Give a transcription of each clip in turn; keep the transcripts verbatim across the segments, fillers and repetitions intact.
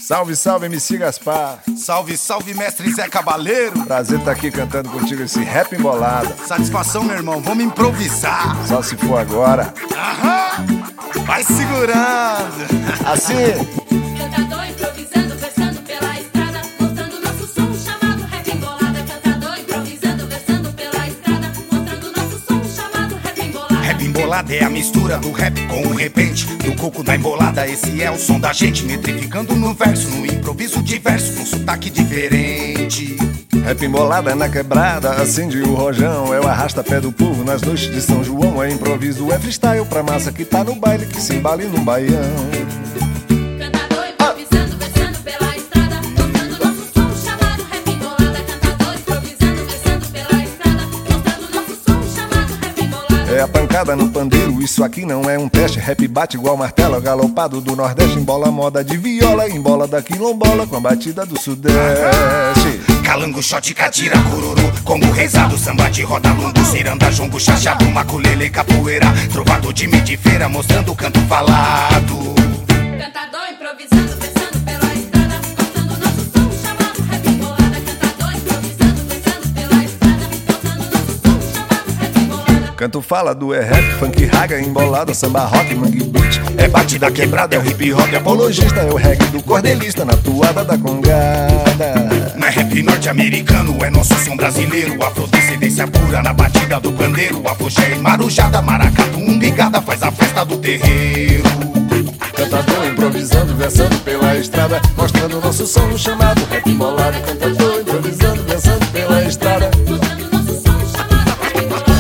Salve, salve, M C Gaspar. Salve, salve, mestre Zé Cabaleiro. Prazer estar aqui cantando contigo esse rap embolada. Satisfação, meu irmão, vamos improvisar. Só se for agora. Aham, vai segurando. Assim. Cantador improvisando, versando pela estrada, mostrando nosso som chamado rap embolada. Cantador improvisando, versando pela estrada, mostrando nosso som chamado rap embolada. Rap embolada é a mistura do rap com o repente, do coco da embolada. Esse é o som da gente, metrificando no verso, no improviso diverso, com sotaque diferente. Rap embolada na quebrada, acende o rojão. É o arrasta-pé do povo nas noites de São João. É improviso, é freestyle pra massa que tá no baile, que se embale no baião. Cantador improvisando, versando pela estrada, mostrando nosso som chamado rap embolada. Cantador improvisando, versando pela estrada, mostrando nosso som chamado rap embolada. É a pancada no pandeiro, isso aqui não é um teste. Rap bate igual martelo, galopado do Nordeste. Embola moda de viola, embola da quilombola com a batida do Sudeste. Calango, shot, catira, cururu, combo rezado, samba de roda, lungo, ciranda, jongo, chachado, maculele, capoeira, trovador de meio de feira, mostrando o canto falado. Cantador improvisando, versando pela estrada, mostrando nosso som chamado rap embolada. Cantador improvisando, versando pela estrada, mostrando nosso som chamado rap embolada. Canto fala do é rap, funk, raga, embolada, samba, rock, mangue beat. É batida quebrada, é o hip hop, Apologista é o reggae do cordelista, na toada da congada. Não é rap norte-americano, é nosso som brasileiro. Afrodescendência pura na batida do pandeiro. Afoxé e marujada, maracatu, umbigada, faz a festa do terreiro. Cantador improvisando, versando pela estrada, mostrando nosso som chamado rap embolada. Cantador improvisando, versando pela estrada, Mostrando nosso som chamado rap embolada.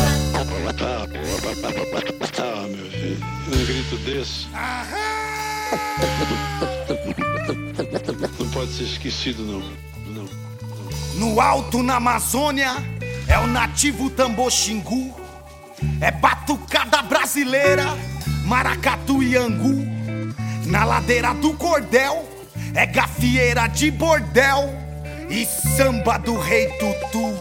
Ah, meu filho, um grito desse não pode ser esquecido, não. Não. No alto, na Amazônia, é o nativo tambor xingu. É batucada brasileira, maracatu e angu. Na ladeira do cordel, é gafieira de bordel e samba do rei Tutu.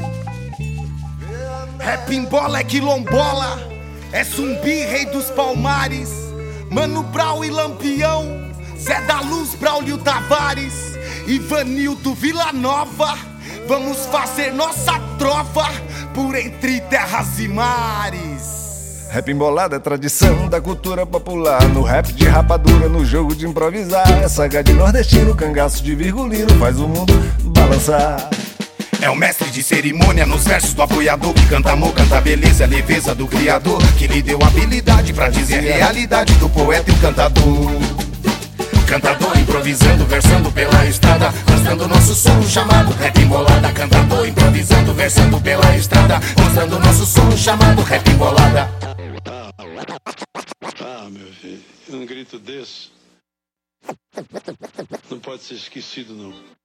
Rap embola é quilombola, é zumbi, rei dos palmares, Mano Brown e Lampião, Zé da Luz, Braulio Tavares, Ivanildo Vila Nova. Vamos fazer nossa trova por entre terras e mares. Rap embolada é tradição da cultura popular. No rap de rapadura, no jogo de improvisar. É saga de nordestino, cangaço de virgulino, faz o mundo balançar. É o mestre de cerimônia nos versos do apoiador, que canta amor, canta a beleza, a leveza do criador, que lhe deu habilidade pra dizer a realidade do poeta e o cantador. Cantador improvisando, versando pela estrada, mostrando nosso som chamado rap embolada. Cantador improvisando, versando pela estrada, mostrando nosso som chamado rap embolada. Ah, meu filho, um grito desse não pode ser esquecido, não.